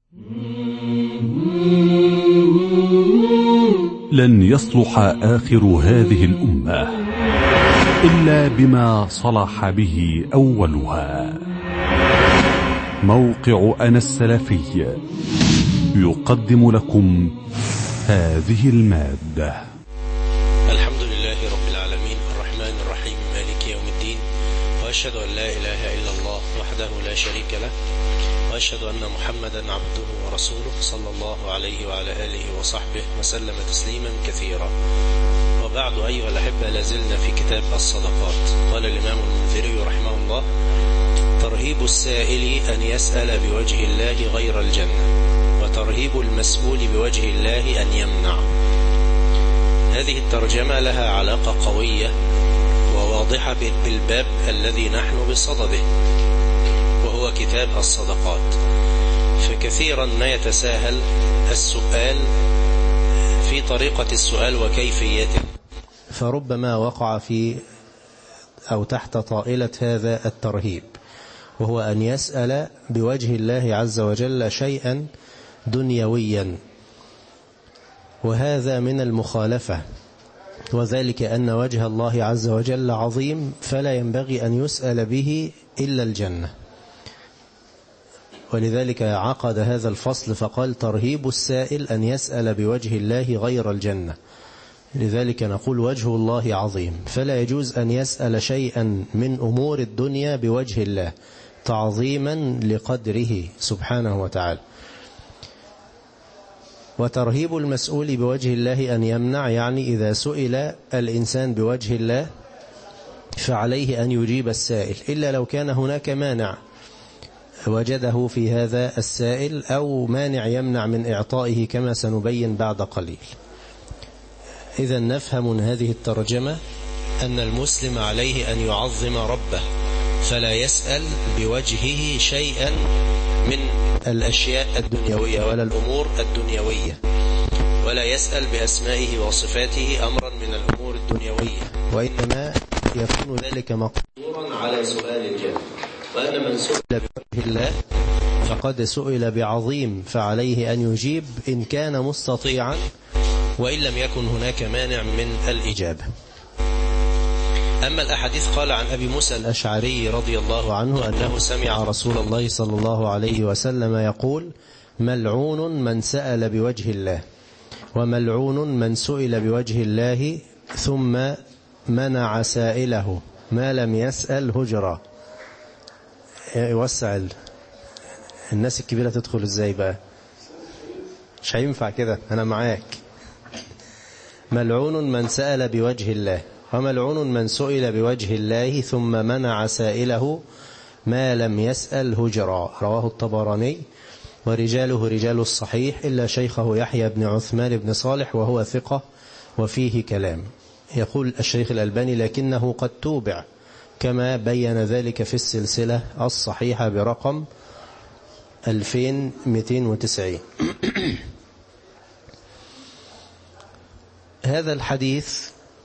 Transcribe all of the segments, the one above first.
لن يصلح آخر هذه الأمة إلا بما صلح به أولها. موقع أنا السلفي يقدم لكم هذه المادة. الحمد لله رب العالمين الرحمن الرحيم مالك يوم الدين، وأشهد أن لا إله إلا الله وحده لا شريك له، وأشهد أن محمدا عبده ورسوله صلى الله عليه وعلى آله وصحبه وسلم تسليما كثيرا. وبعد أيها الأحبة، لازلنا في كتاب الصدقات. قال الإمام المنذري رحمه الله: ترهيب السائل أن يسأل بوجه الله غير الجنة، وترهيب المسؤول بوجه الله أن يمنع. هذه الترجمة لها علاقة قوية وواضحة بالباب الذي نحن بصدده، وهو كتاب الصدقات. فكثيرا ما يتساهل السؤال في طريقة السؤال وكيفيته، فربما وقع في أو تحت طائلة هذا الترهيب، وهو أن يسأل بوجه الله عز وجل شيئا دنيويا، وهذا من المخالفة، وذلك أن وجه الله عز وجل عظيم، فلا ينبغي أن يسأل به إلا الجنة. ولذلك عقد هذا الفصل فقال: ترهيب السائل أن يسأل بوجه الله غير الجنة. لذلك نقول وجه الله عظيم، فلا يجوز أن يسأل شيئا من أمور الدنيا بوجه الله تعظيما لقدره سبحانه وتعالى. وترهيب المسؤول بوجه الله أن يمنع، يعني إذا سئل الإنسان بوجه الله فعليه أن يجيب السائل، إلا لو كان هناك مانع وجده في هذا السائل، أو مانع يمنع من إعطائه كما سنبين بعد قليل. إذا نفهم من هذه الترجمة أن المسلم عليه أن يعظم ربه، فلا يسأل بوجهه شيئا من الأشياء الدنيوية ولا الأمور الدنيوية، ولا يسأل بأسمائه وصفاته أمرا من الأمور الدنيوية، وإنما يكون ذلك مقدورا على سؤال الجنة. وأن من سئل بوجه الله فقد سئل بعظيم، فعليه أن يجيب إن كان مستطيعا، وإن لم يكن هناك مانع من الإجابة. أما الأحاديث، قال عن أبي موسى الأشعري رضي الله عنه أنه سمع رسول الله صلى الله عليه وسلم يقول: ملعون من سأل بوجه الله، وملعون من سئل بوجه الله ثم منع سائله ما لم يسأل هجرا. يوسع الناس الكبيرة تدخل ازاي بقى؟ مش هينفع كده، أنا معاك. ملعون من سأل بوجه الله، وملعون من سئل بوجه الله ثم منع سائله ما لم يسأل هجرا. رواه الطبراني، ورجاله رجال الصحيح إلا شيخه يحيى بن عثمان بن صالح وهو ثقة وفيه كلام. يقول الشيخ الألباني: لكنه قد توبع، كما بين ذلك في السلسلة الصحيحة برقم 2290. هذا الحديث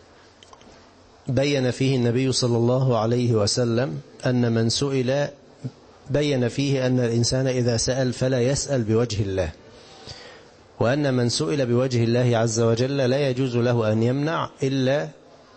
بين فيه النبي صلى الله عليه وسلم أن من سئل، بين فيه أن الإنسان إذا سأل فلا يسأل بوجه الله، وأن من سئل بوجه الله عز وجل لا يجوز له أن يمنع إلا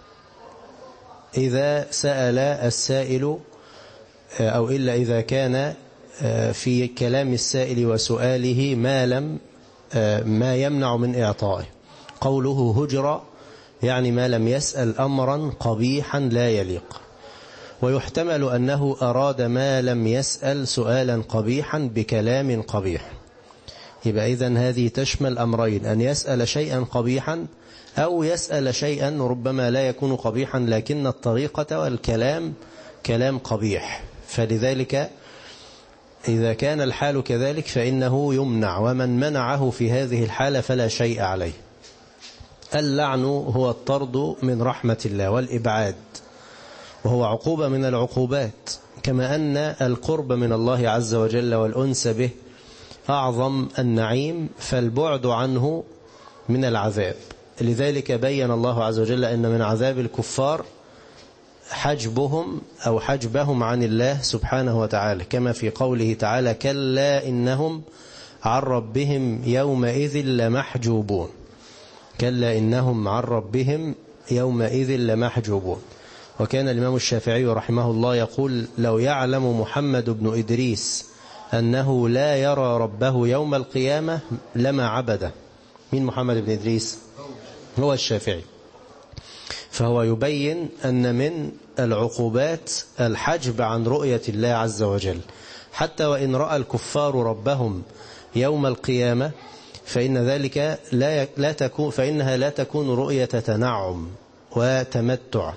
إذا سأل السائل، أو إلا إذا كان في كلام السائل وسؤاله ما يمنع من إعطائه. قوله هجرة يعني ما لم يسأل أمرا قبيحا لا يليق، ويحتمل أنه أراد ما لم يسأل سؤالا قبيحا بكلام قبيح. يبقى إذن هذه تشمل أمرين: أن يسأل شيئا قبيحا، أو يسأل شيئا ربما لا يكون قبيحا لكن الطريقة والكلام كلام قبيح. فلذلك إذا كان الحال كذلك فإنه يمنع، ومن منعه في هذه الحالة فلا شيء عليه. اللعن هو الطرد من رحمة الله والإبعاد، وهو عقوبة من العقوبات، كما أن القرب من الله عز وجل والأنس به أعظم النعيم، فالبعد عنه من العذاب. لذلك بين الله عز وجل أن من عذاب الكفار حجبهم أو حجبهم عن الله سبحانه وتعالى، كما في قوله تعالى: كلا إنهم عن ربهم يومئذ لمحجوبون. كلا إنهم عن ربهم يومئذ لمحجوبون. وكان الإمام الشافعي رحمه الله يقول: لو يعلم محمد بن إدريس أنه لا يرى ربه يوم القيامة لما عبده. مين محمد بن إدريس؟ هو الشافعي. فهو يبين أن من العقوبات الحجب عن رؤية الله عز وجل، حتى وإن رأى الكفار ربهم يوم القيامة فإن ذلك فإنها لا تكون رؤية تنعم وتمتع.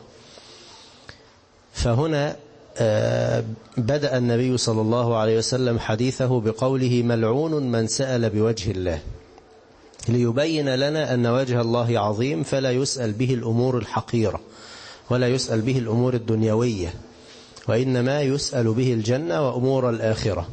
فهنا بدأ النبي صلى الله عليه وسلم حديثه بقوله: ملعون من سأل بوجه الله، ليبين لنا أن وجه الله عظيم فلا يسأل به الأمور الحقيرة ولا يسأل به الأمور الدنيوية، وإنما يسأل به الجنة وأمور الآخرة.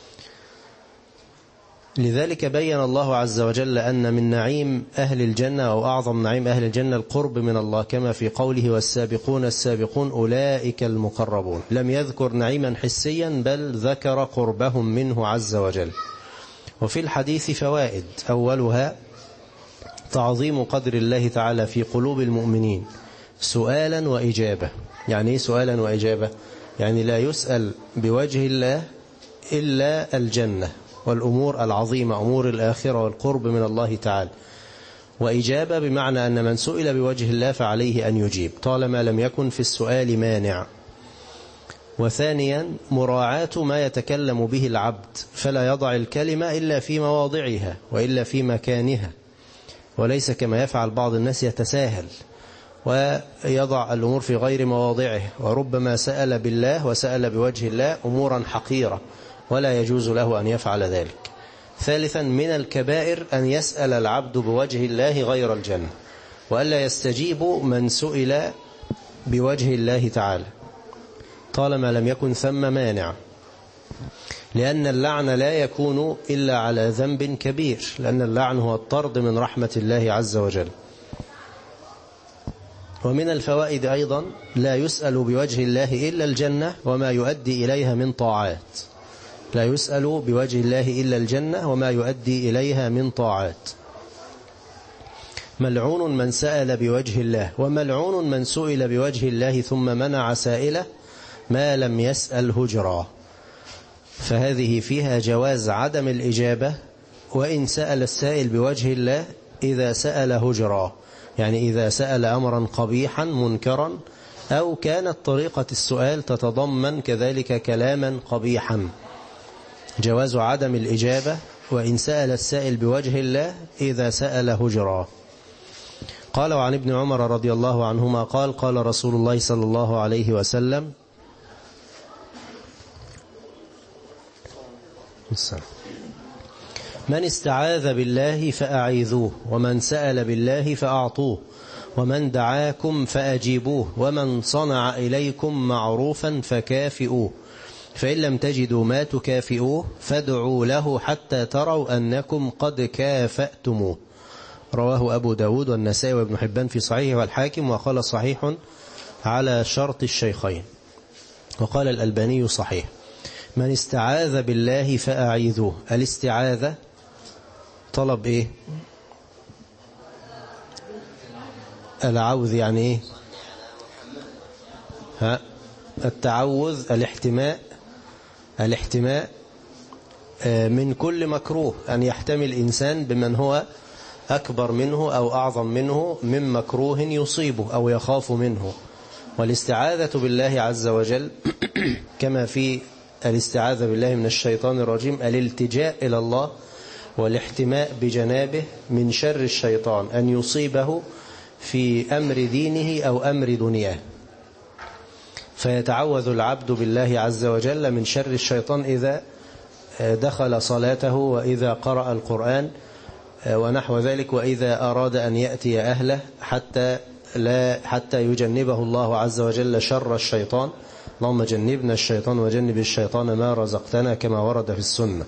لذلك بين الله عز وجل أن من نعيم أهل الجنة أو أعظم نعيم أهل الجنة القرب من الله، كما في قوله: والسابقون السابقون أولئك المقربون. لم يذكر نعيما حسيا بل ذكر قربهم منه عز وجل. وفي الحديث فوائد، أولها تعظيم قدر الله تعالى في قلوب المؤمنين سؤالا وإجابة. يعني إيه سؤالا وإجابة؟ يعني لا يسأل بوجه الله إلا الجنة والأمور العظيمة، أمور الآخرة والقرب من الله تعالى. وإجابة بمعنى أن من سئل بوجه الله فعليه أن يجيب طالما لم يكن في السؤال مانع. وثانيا مراعاة ما يتكلم به العبد، فلا يضع الكلمة إلا في مواضعها وإلا في مكانها، وليس كما يفعل بعض الناس يتساهل ويضع الأمور في غير مواضعه، وربما سأل بالله وسأل بوجه الله أمورا حقيرة ولا يجوز له أن يفعل ذلك. ثالثا من الكبائر أن يسأل العبد بوجه الله غير الجنة، وألا يستجيب من سئل بوجه الله تعالى طالما لم يكن ثم مانع، لأن اللعن لا يكون إلا على ذنب كبير، لأن اللعن هو الطرد من رحمة الله عز وجل. ومن الفوائد أيضا لا يسأل بوجه الله إلا الجنة وما يؤدي إليها من طاعات. لا يسأل بوجه الله إلا الجنة وما يؤدي إليها من طاعات. ملعون من سأل بوجه الله، وملعون من سئل بوجه الله ثم منع سائله ما لم يسأل هجرا. فهذه فيها جواز عدم الإجابة وإن سأل السائل بوجه الله إذا سأل هجرا، يعني إذا سأل أمرا قبيحا منكرا أو كانت طريقة السؤال تتضمن كذلك كلاما قبيحا. جواز عدم الإجابة وإن سأل السائل بوجه الله إذا سأل هجرا. قال: وعن ابن عمر رضي الله عنهما قال: قال رسول الله صلى الله عليه وسلم: من استعاذ بالله فأعيذوه، ومن سأل بالله فأعطوه، ومن دعاكم فأجيبوه، ومن صنع إليكم معروفا فكافئوه، فإن لم تجدوا ما تكافئوه فادعوا له حتى تروا أنكم قد كافأتموه. رواه أبو داود والنسائي وابن حبان في صحيحه والحاكم، وقال صحيح على شرط الشيخين، وقال الألباني صحيح. من استعاذ بالله فأعيذوه. الاستعاذة طلب إيه؟ العوذ يعني إيه؟ التعوذ، الاحتماء من كل مكروه، أن يحتمي الإنسان بمن هو أكبر منه أو أعظم منه من مكروه يصيبه أو يخاف منه. والاستعاذة بالله عز وجل كما في الاستعاذة بالله من الشيطان الرجيم الالتجاء إلى الله والاحتماء بجنابه من شر الشيطان أن يصيبه في أمر دينه أو أمر دنياه. فيتعوذ العبد بالله عز وجل من شر الشيطان إذا دخل صلاته وإذا قرأ القرآن ونحو ذلك، وإذا أراد أن يأتي أهله حتى يجنبه الله عز وجل شر الشيطان. اللهم جنبنا الشيطان وجنب الشيطان ما رزقتنا، كما ورد في السنة.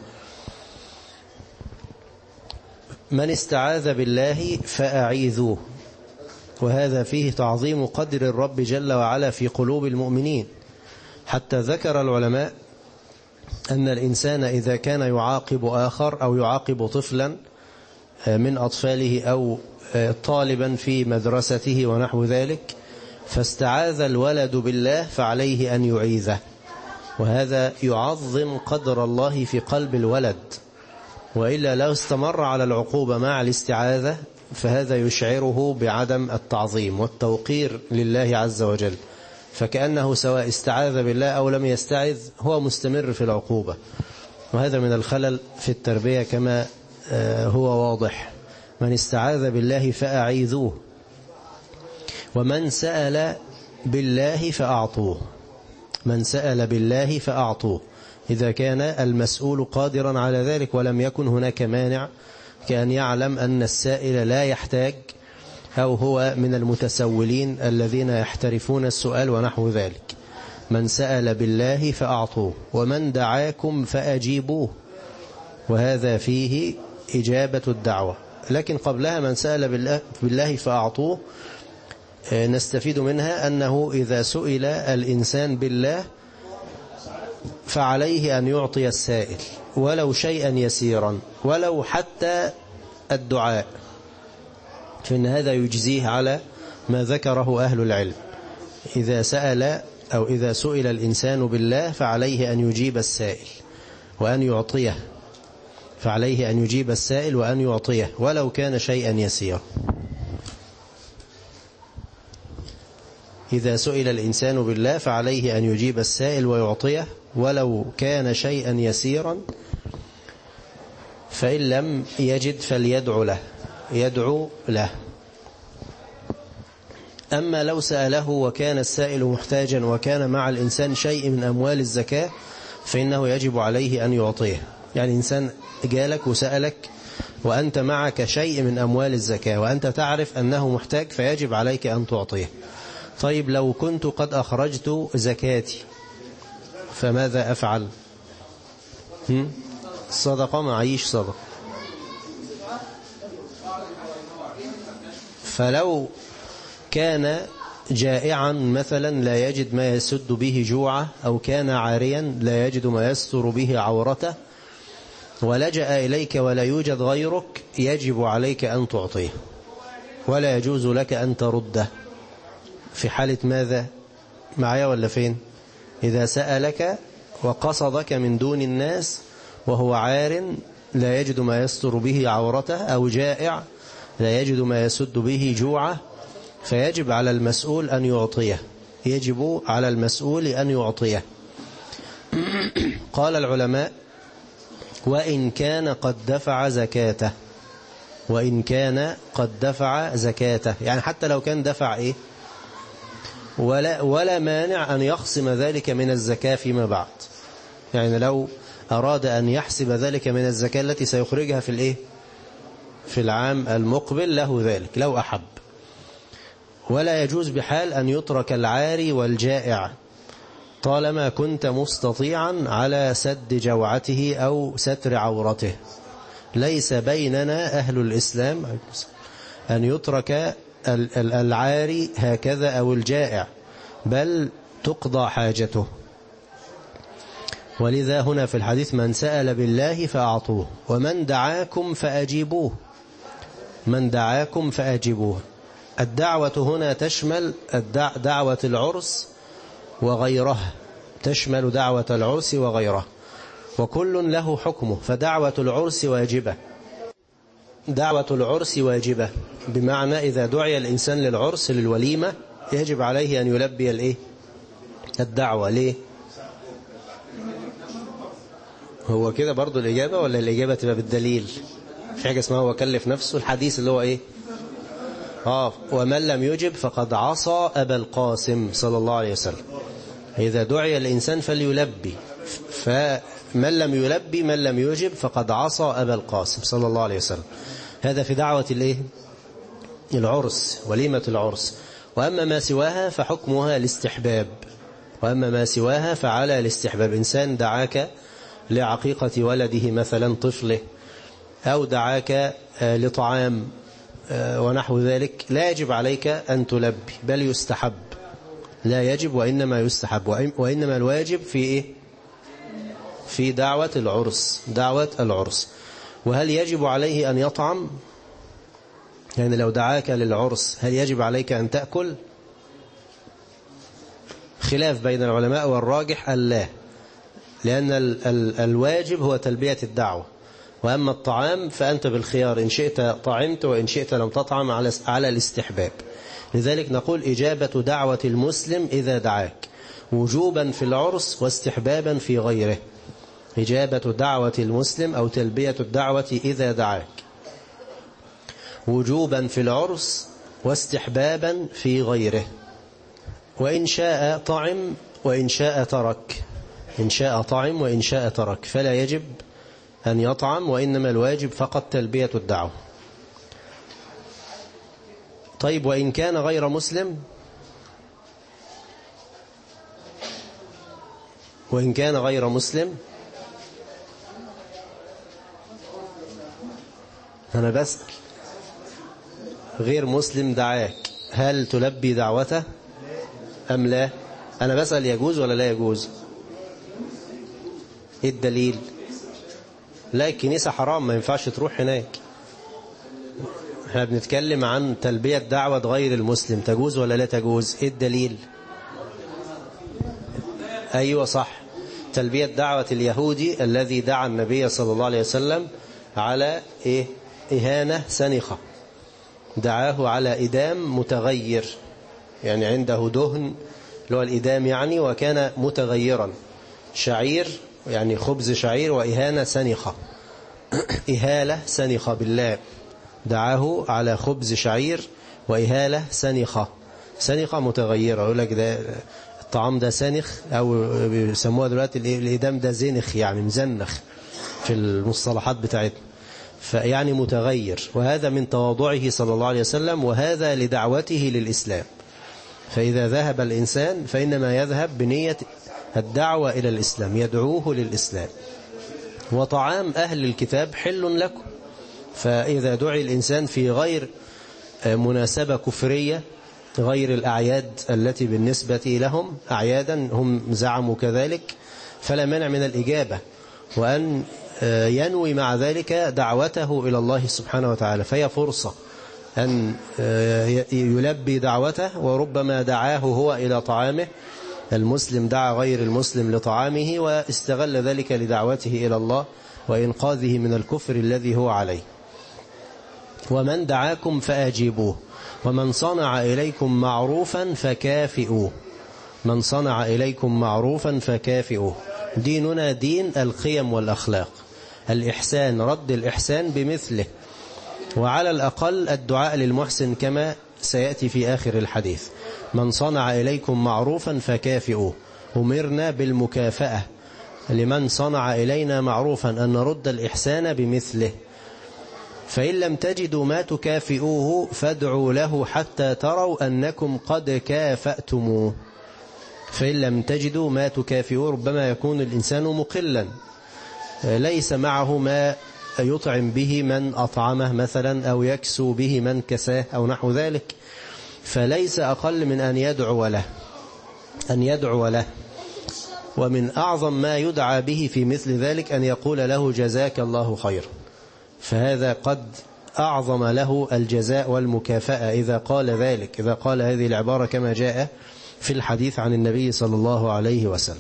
من استعاذ بالله فأعيذوه، وهذا فيه تعظيم قدر الرب جل وعلا في قلوب المؤمنين، حتى ذكر العلماء أن الإنسان إذا كان يعاقب آخر أو يعاقب طفلا من أطفاله أو طالبا في مدرسته ونحو ذلك، فاستعاذ الولد بالله فعليه أن يعيذه، وهذا يعظم قدر الله في قلب الولد، وإلا لو استمر على العقوبة مع الاستعاذة فهذا يشعره بعدم التعظيم والتوقير لله عز وجل، فكأنه سواء استعاذ بالله أو لم يستعذ هو مستمر في العقوبة، وهذا من الخلل في التربية كما هو واضح. من استعاذ بالله فأعيذوه، ومن سأل بالله فأعطوه. من سأل بالله فأعطوه إذا كان المسؤول قادرا على ذلك ولم يكن هناك مانع، كأن يعلم أن السائل لا يحتاج أو هو من المتسولين الذين يحترفون السؤال ونحو ذلك. من سأل بالله فأعطوه، ومن دعاكم فأجيبوه، وهذا فيه إجابة الدعوة. لكن قبلها من سأل بالله فأعطوه نستفيد منها أنه إذا سئل الإنسان بالله فعليه أن يعطي السائل ولو شيئا يسيرا، ولو حتى الدعاء، فإن هذا يجزيه على ما ذكره أهل العلم. إذا سأل أو إذا سئل الإنسان بالله فعليه أن يجيب السائل وأن يعطيه، فعليه أن يجيب السائل وأن يعطيه ولو كان شيئا يسيرا. إذا سئل الإنسان بالله فعليه أن يجيب السائل ويعطيه ولو كان شيئا يسيرا، فإن لم يجد يدعو له. أما لو سأله وكان السائل محتاجا وكان مع الإنسان شيء من أموال الزكاة فإنه يجب عليه أن يعطيه. يعني إنسان جالك وسألك وأنت معك شيء من أموال الزكاة وأنت تعرف أنه محتاج فيجب عليك أن تعطيه. طيب لو كنت قد أخرجت زكاتي فماذا أفعل؟ صدقة معيش صدقة. فلو كان جائعا مثلا لا يجد ما يسد به جوعه، أو كان عاريا لا يجد ما يستر به عورته، ولجأ إليك ولا يوجد غيرك، يجب عليك أن تعطيه ولا يجوز لك أن ترده. في حالة ماذا؟ معايا ولا فين؟ إذا سألك وقصدك من دون الناس وهو عار لا يجد ما يستر به عورته، أو جائع لا يجد ما يسد به جوعه، فيجب على المسؤول أن يعطيه. يجب على المسؤول أن يعطيه. قال العلماء: وإن كان قد دفع زكاته. وإن كان قد دفع زكاته، يعني حتى لو كان دفع إيه؟ ولا مانع أن يخصم ذلك من الزكاة فيما بعد. يعني لو أراد أن يحسب ذلك من الزكاة التي سيخرجها في الإيه؟ في العام المقبل، له ذلك لو أحب. ولا يجوز بحال أن يترك العاري والجائع طالما كنت مستطيعا على سد جوعته أو ستر عورته. ليس بيننا أهل الإسلام أن يترك العاري هكذا أو الجائع، بل تقضى حاجته. ولذا هنا في الحديث: من سأل بالله فأعطوه، ومن دعاكم فأجيبوه. من دعاكم فأجيبوه. الدعوة هنا تشمل دعوة العرس وغيرها، تشمل دعوة العرس وغيرها، وكل له حكمه. فدعوة العرس واجبة. دعوة العرس واجبة بمعنى إذا دعي الإنسان للعرس للوليمة يجب عليه أن يلبي الإيه؟ الدعوة. ليه؟ هو كده برضو الإجابة، ولا الإجابة تبقى بالدليل؟ في حاجة اسمها هو كلف نفسه. الحديث اللي هو إيه؟ ومن لم يجب فقد عصى أبا القاسم صلى الله عليه وسلم. إذا دعي الإنسان فليلبي، فمن لم يلبي من لم يجب فقد عصى أبا القاسم صلى الله عليه وسلم. هذا في دعوة الإيه؟ العرس، وليمة العرس. وأما ما سواها فحكمها الاستحباب. وأما ما سواها فعلى الاستحباب. إنسان دعاك لعقيقة ولده مثلا طفله، أو دعاك لطعام ونحو ذلك، لا يجب عليك أن تلبي، بل يستحب. لا يجب وإنما يستحب، وإنما الواجب في إيه؟ في دعوة العرس. وهل يجب عليه أن يطعم؟ يعني لو دعاك للعرس هل يجب عليك أن تأكل؟ خلاف بين العلماء، والراجح ألا، لأن الواجب هو تلبية الدعوة، وأما الطعام فأنت بالخيار، إن شئت طعمت وإن شئت لم تطعم على الاستحباب. لذلك نقول إجابة دعوة المسلم إذا دعاك وجوبا في العرس واستحبابا في غيره. إجابة دعوة المسلم أو تلبية الدعوة إذا دعاك وجوبا في العرس واستحبابا في غيره. وإن شاء طعم وإن شاء ترك، إن شاء طعم وإن شاء ترك، فلا يجب أن يطعم، وإنما الواجب فقط تلبية الدعوة. طيب وإن كان غير مسلم؟ وإن كان غير مسلم، أنا بس غير مسلم دعاك، هل تلبي دعوته أم لا؟ أنا بسأل يجوز ولا لا يجوز؟ إيه الدليل؟ لا، الكنيسة حرام، ما ينفعش تروح هناك. احنا بنتكلم عن تلبية دعوة غير المسلم، تجوز ولا لا تجوز؟ إيه الدليل؟ أيوة صح، تلبية دعوة اليهودي الذي دعا النبي صلى الله عليه وسلم على إهانة سنخة، دعاه على إدام متغير، يعني عنده دهن اللي هو الإدام يعني، وكان متغيرا، شعير يعني خبز شعير، وإهانة سنخة إهالة سنخة بالله، دعاه على خبز شعير وإهالة سنخة متغيرة. يقول لك ده الطعام ده سنخ، أو بيسموها دلوقتي الإدام ده زنخ، يعني مزنخ في المصطلحات بتاعتنا، فيعني متغير. وهذا من تواضعه صلى الله عليه وسلم، وهذا لدعوته للإسلام. فإذا ذهب الإنسان فإنما يذهب بنية الدعوة إلى الإسلام، يدعوه للإسلام. وطعام أهل الكتاب حل لكم، فإذا دعي الإنسان في غير مناسبة كفرية، غير الأعياد التي بالنسبة لهم أعيادا هم زعموا كذلك، فلا مانع من الإجابة، وأن ينوي مع ذلك دعوته إلى الله سبحانه وتعالى، فهي فرصة أن يلبي دعوته، وربما دعاه هو إلى طعامه، المسلم دعا غير المسلم لطعامه، واستغل ذلك لدعوته إلى الله وإنقاذه من الكفر الذي هو عليه. ومن دعاكم فأجيبوه، ومن صنع إليكم معروفا فكافئوه، من صنع إليكم معروفا فكافئوه. ديننا دين القيم والأخلاق، الإحسان، رد الإحسان بمثله، وعلى الأقل الدعاء للمحسن كما سيأتي في آخر الحديث. من صنع إليكم معروفا فكافئوه، أمرنا بالمكافأة لمن صنع إلينا معروفا، أن نرد الإحسان بمثله. فإن لم تجدوا ما تكافئوه فادعوا له حتى تروا أنكم قد كافأتموه. فإن لم تجدوا ما تكافئوه، ربما يكون الإنسان مقلا، ليس معه ما يطعم به من أطعمه مثلا، أو يكسو به من كساه أو نحو ذلك، فليس أقل من أن يدعو له. ومن أعظم ما يدعى به في مثل ذلك أن يقول له جزاك الله خير، فهذا قد أعظم له الجزاء والمكافأة إذا قال ذلك، إذا قال هذه العبارة كما جاء في الحديث عن النبي صلى الله عليه وسلم.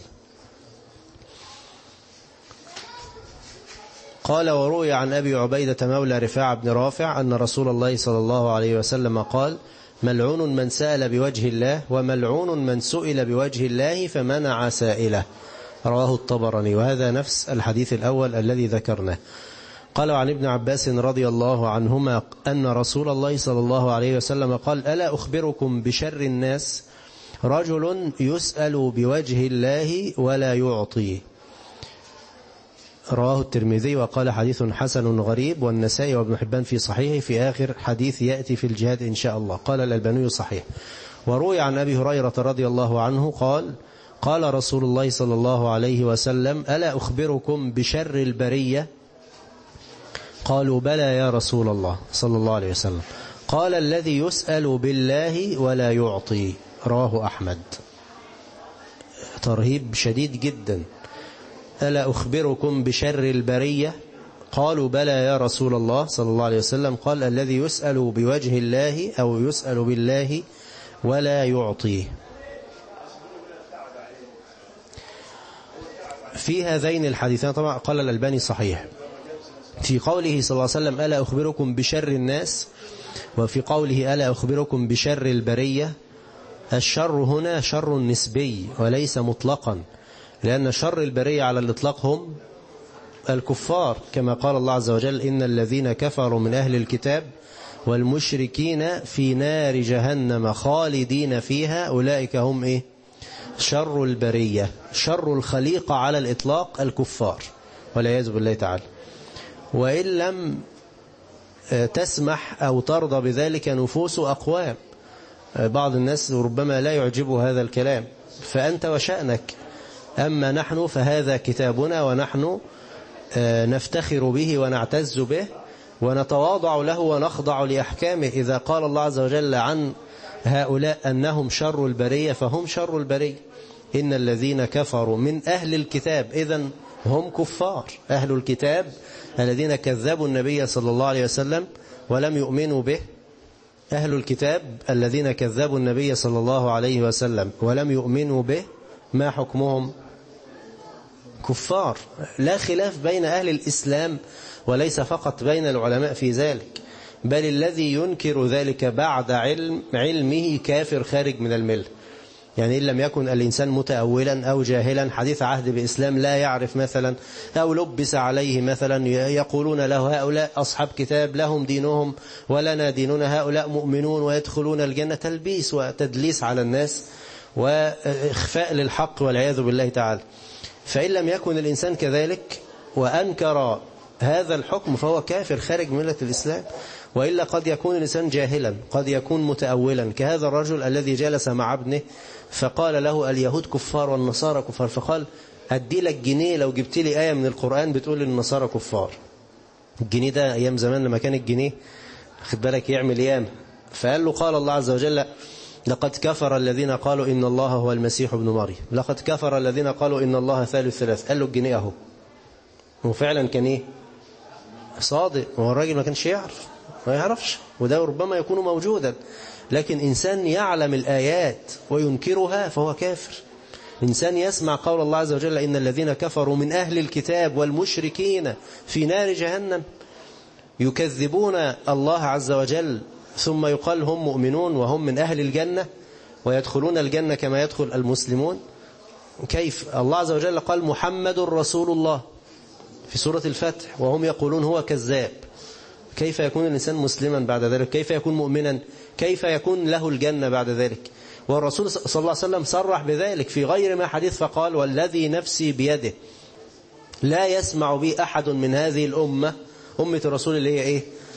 قال: وروي عن أبي عبيدة مولى رفاعة بن رافع أن رسول الله صلى الله عليه وسلم قال: ملعون من سأل بوجه الله، وملعون من سئل بوجه الله فمنع سائله. رواه الطبراني. وهذا نفس الحديث الأول الذي ذكرناه. قال عن ابن عباس رضي الله عنهما أن رسول الله صلى الله عليه وسلم قال: ألا أخبركم بشر الناس؟ رجل يسأل بوجه الله ولا يعطي. رواه الترمذي وقال حديث حسن غريب، والنسائي وابن حبان في صحيحه في آخر حديث يأتي في الجهاد إن شاء الله. قال الألباني صحيح. وروي عن أبي هريرة رضي الله عنه قال: قال رسول الله صلى الله عليه وسلم: ألا أخبركم بشر البرية؟ قالوا: بلى يا رسول الله صلى الله عليه وسلم. قال: الذي يسأل بالله ولا يعطي. رواه أحمد. ترهيب شديد جدا. ألا أخبركم بشر البرية؟ قالوا بلى يا رسول الله صلى الله عليه وسلم. قال الذي يسأل بوجه الله أو يسأل بالله ولا يعطيه. في هذين الحديثين طبعا قال الألباني صحيح في قوله صلى الله عليه وسلم ألا أخبركم بشر الناس، وفي قوله ألا أخبركم بشر البرية. الشر هنا شر نسبي وليس مطلقا، لأن شر البرية على الإطلاق هم الكفار، كما قال الله عز وجل إن الذين كفروا من أهل الكتاب والمشركين في نار جهنم خالدين فيها أولئك هم إيه؟ شر البرية. شر الخليقة على الإطلاق الكفار والعياذ بالله تعالى. وإن لم تسمح أو ترضى بذلك نفوس أقوام، بعض الناس ربما لا يعجبه هذا الكلام، فأنت وشأنك. أما نحن فهذا كتابنا، ونحن نفتخر به ونعتز به ونتواضع له ونخضع لأحكامه. إذا قال الله عز وجل عن هؤلاء أنهم شر البرية فهم شر البرية. إن الذين كفروا من أهل الكتاب، إذن هم كفار. أهل الكتاب الذين كذبوا النبي صلى الله عليه وسلم ولم يؤمنوا به. أهل الكتاب الذين كذبوا النبي صلى الله عليه وسلم ولم يؤمنوا به، ما حكمهم؟ كفار. لا خلاف بين أهل الإسلام، وليس فقط بين العلماء في ذلك، بل الذي ينكر ذلك بعد علمه كافر خارج من الملة. يعني إن لم يكن الإنسان متأولا أو جاهلا حديث عهد بإسلام، لا يعرف مثلا أو لبس عليه مثلا، يقولون له هؤلاء أصحاب كتاب لهم دينهم ولنا ديننا، هؤلاء مؤمنون ويدخلون الجنة، تلبيس وتدليس على الناس وإخفاء للحق والعياذ بالله تعالى. فإن لم يكن الإنسان كذلك وأنكر هذا الحكم فهو كافر خارج ملة الإسلام. وإلا قد يكون الإنسان جاهلا، قد يكون متأولا، كهذا الرجل الذي جلس مع ابنه فقال له اليهود كفار والنصارى كفار، فقال أدي لك جنيه لو جبت لي آية من القرآن بتقول النصارى كفار. الجنيه ده أيام زمان لما كان الجنيه خد بالك يعمل ياما. فقال له قال الله عز وجل لقد كفر الذين قالوا إن الله هو المسيح ابن مريم، لقد كفر الذين قالوا إن الله ثالث ثلاث. قال له الجنيه أهو، وفعلا كان إيه؟ صادق. وهو الراجل ما كانش يعرف، ما يعرفش، وده ربما يكون موجودا. لكن إنسان يعلم الآيات وينكرها فهو كافر. إنسان يسمع قول الله عز وجل إن الذين كفروا من أهل الكتاب والمشركين في نار جهنم، يكذبون الله عز وجل، ثم يقال هم مؤمنون وهم من أهل الجنة ويدخلون الجنة كما يدخل المسلمون. كيف؟ الله عز وجل قال محمد رسول الله في سورة الفتح وهم يقولون هو كذاب. كيف يكون الإنسان مسلما بعد ذلك؟ كيف يكون مؤمنا؟ كيف يكون له الجنة بعد ذلك؟ والرسول صلى الله عليه وسلم صرح بذلك في غير ما حديث، فقال والذي نفسي بيده لا يسمع بي أحد من هذه الأمة، أمة الرسول اللي هي إيه؟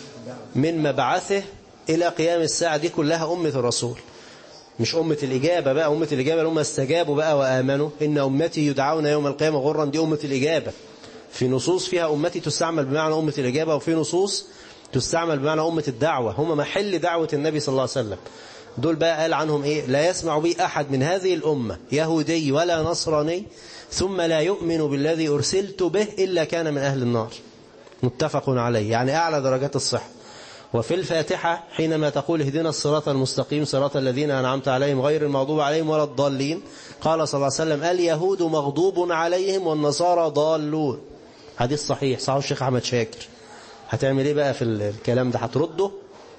من مبعثه إلى قيام الساعة، دي كلها أمة الرسول، مش أمة الإجابة بقى. أمة الإجابة هم استجابوا بقى وآمنوا إن أمتي يدعون يوم القيامة غرا، دي أمة الإجابة. في نصوص فيها أمتي تستعمل بمعنى أمة الإجابة، وفي نصوص تستعمل بمعنى أمة الدعوة، هم محل دعوة النبي صلى الله عليه وسلم. دول بقى قال عنهم إيه؟ لا يسمع بي أحد من هذه الأمة يهودي ولا نصراني ثم لا يؤمن بالذي أرسلت به إلا كان من أهل النار. متفق عليه، يعني أعلى درجات الصحة. وفي الفاتحة حينما تقول اهدنا الصراط المستقيم صراط الذين أنعمت عليهم غير المغضوب عليهم ولا الضالين، قال صلى الله عليه وسلم اليهود مغضوب عليهم والنصارى ضالون. حديث صحيح، صحيح الشيخ أحمد شاكر. هتعمل ايه بقى في الكلام ده؟ هترده؟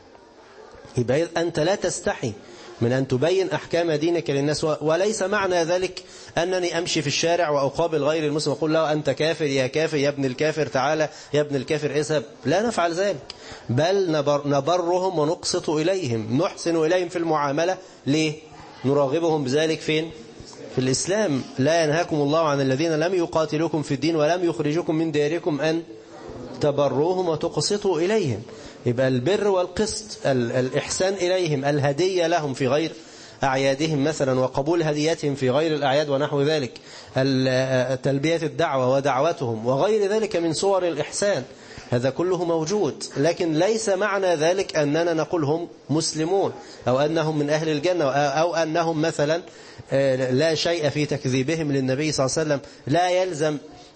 يبقى أنت لا تستحي من أن تبين أحكام دينك للناس. وليس معنى ذلك أنني أمشي في الشارع وأقابل غير المسلم أقول له أنت كافر يا كافر يا ابن الكافر تعالى يا ابن الكافر اذهب. لا نفعل ذلك، بل نبرهم ونقسط إليهم، نحسن إليهم في المعاملة. ليه؟ نراغبهم بذلك فين؟ في الإسلام. لا ينهاكم الله عن الذين لم يقاتلوكم في الدين ولم يخرجوكم من دياركم أن تبروهم وتقسطوا إليهم. يبقى البر والقسط، الإحسان إليهم، الهدية لهم في غير أعيادهم مثلا، وقبول هديتهم في غير الأعياد ونحو ذلك، تلبية الدعوة ودعوتهم وغير ذلك من صور الإحسان، هذا كله موجود. لكن ليس معنى ذلك أننا نقول هم مسلمون أو أنهم من أهل الجنة أو أنهم مثلا لا شيء في تكذيبهم للنبي صلى الله عليه وسلم. لا يلزم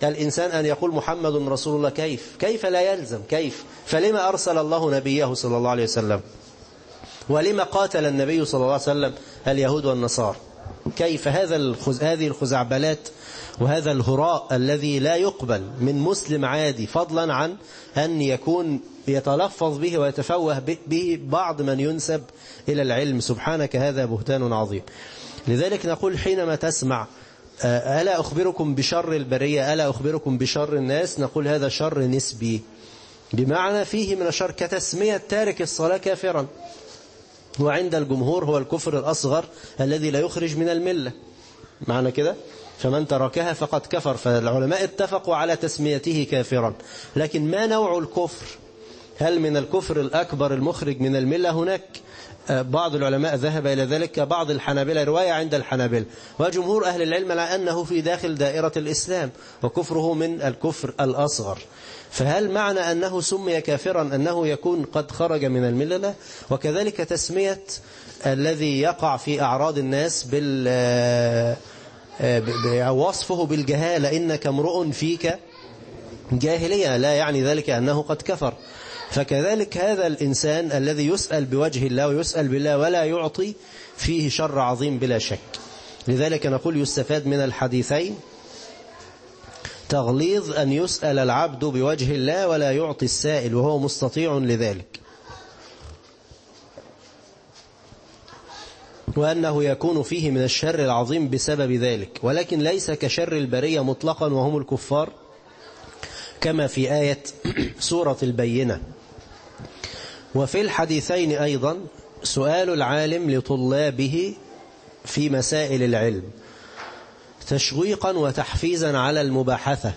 الإنسان أن يقول محمد رسول الله؟ كيف لا يلزم؟ كيف؟ فلما أرسل الله نبيه صلى الله عليه وسلم؟ ولما قاتل النبي صلى الله عليه وسلم اليهود والنصارى؟ كيف هذه الخزعبلات وهذا الهراء الذي لا يقبل من مسلم عادي، فضلا عن أن يكون يتلفظ به ويتفوه به بعض من ينسب إلى العلم؟ سبحانك هذا بهتان عظيم. لذلك نقول حينما تسمع ألا أخبركم بشر البرية، ألا أخبركم بشر الناس، نقول هذا شر نسبي، بمعنى فيه من الشر كتسمية تارك الصلاة كافرا، وعند الجمهور هو الكفر الأصغر الذي لا يخرج من الملة، معنى كده فمن تركها فقد كفر. فالعلماء اتفقوا على تسميته كافرا، لكن ما نوع الكفر؟ هل من الكفر الأكبر المخرج من الملة؟ هناك بعض العلماء ذهب إلى ذلك، بعض الحنابلة، رواية عند الحنابلة، وجمهور أهل العلم على أنه في داخل دائرة الإسلام وكفره من الكفر الأصغر. فهل معنى أنه سمي كافرا أنه يكون قد خرج من الملة؟ لا. وكذلك تسمية الذي يقع في أعراض الناس وصفه بالجهالة، إنك امرؤ فيك جاهلية، لا يعني ذلك أنه قد كفر. فكذلك هذا الإنسان الذي يسأل بوجه الله ويسأل بالله ولا يعطي فيه شر عظيم بلا شك. لذلك نقول يستفاد من الحديثين تغليظ أن يسأل العبد بوجه الله ولا يعطي السائل وهو مستطيع لذلك، وأنه يكون فيه من الشر العظيم بسبب ذلك، ولكن ليس كشر البرية مطلقا وهم الكفار، كما في آية سورة البينة. وفي الحديثين أيضا سؤال العالم لطلابه في مسائل العلم تشويقا وتحفيزا على المباحثة،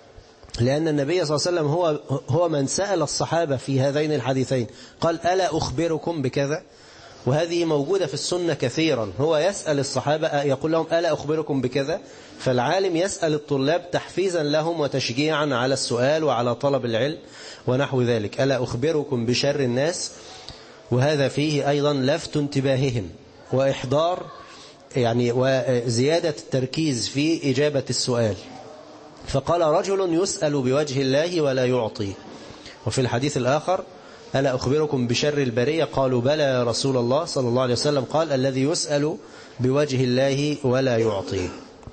لأن النبي صلى الله عليه وسلم هو من سأل الصحابة في هذين الحديثين، قال ألا أخبركم بكذا؟ وهذه موجودة في السنة كثيرا، هو يسأل الصحابة يقول لهم ألا أخبركم بكذا؟ فالعالم يسأل الطلاب تحفيزا لهم وتشجيعا على السؤال وعلى طلب العلم ونحو ذلك. ألا أخبركم بشر الناس؟ وهذا فيه أيضا لفت انتباههم وإحضار يعني وزيادة التركيز في إجابة السؤال. فقال رجل يسأل بوجه الله ولا يعطي. وفي الحديث الآخر ألا أخبركم بشر البرية؟ قالوا بلى يا رسول الله صلى الله عليه وسلم. قال الذي يسأل بوجه الله ولا يعطي.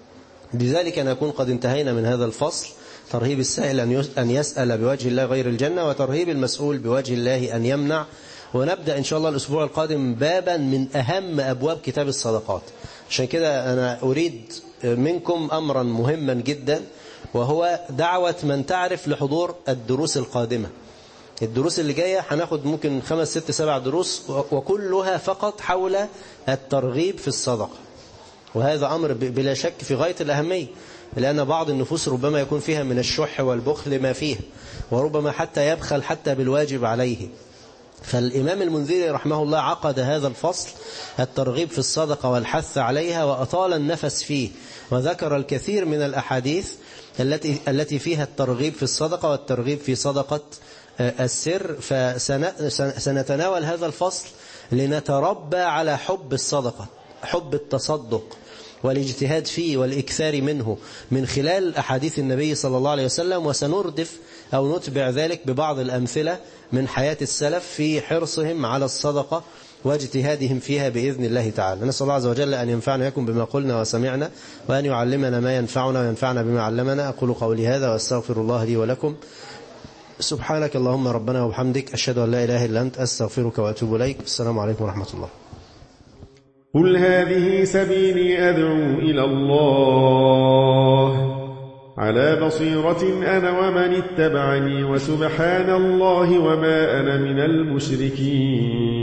لذلك نكون قد انتهينا من هذا الفصل، ترهيب السائل أن يسأل بوجه الله غير الجنة، وترهيب المسؤول بوجه الله أن يمنع. ونبدأ إن شاء الله الأسبوع القادم بابا من أهم أبواب كتاب الصدقات. عشان كده أنا أريد منكم أمرا مهما جدا، وهو دعوة من تعرف لحضور الدروس القادمة. الدروس اللي جاية هناخد ممكن 5 6 7 دروس، وكلها فقط حول الترغيب في الصدقة، وهذا أمر بلا شك في غاية الأهمية، لأن بعض النفوس ربما يكون فيها من الشح والبخل ما فيه، وربما حتى يبخل حتى بالواجب عليه. فالإمام المنذري رحمه الله عقد هذا الفصل الترغيب في الصدقة والحث عليها، وأطال النفس فيه، وذكر الكثير من الأحاديث التي فيها الترغيب في الصدقة والترغيب في صدقة السر. فسنتناول هذا الفصل لنتربى على حب الصدقة، حب التصدق والاجتهاد فيه والإكثار منه من خلال أحاديث النبي صلى الله عليه وسلم. وسنردف أو نتبع ذلك ببعض الأمثلة من حياة السلف في حرصهم على الصدقة واجتهادهم فيها بإذن الله تعالى. نسأل الله عز وجل أن ينفعنا ويكم بما قلنا وسمعنا، وأن يعلمنا ما ينفعنا وينفعنا بما علمنا. أقول قولي هذا وأستغفر الله لي ولكم. سبحانك اللهم ربنا وبحمدك، أشهد أن لا إله إلا أنت، أستغفرك وأتوب إليك. السلام عليكم ورحمة الله. قل هذه سبيلي أدعو إلى الله على بصيرة أنا ومن اتبعني، وسبحان الله وما أنا من المشركين.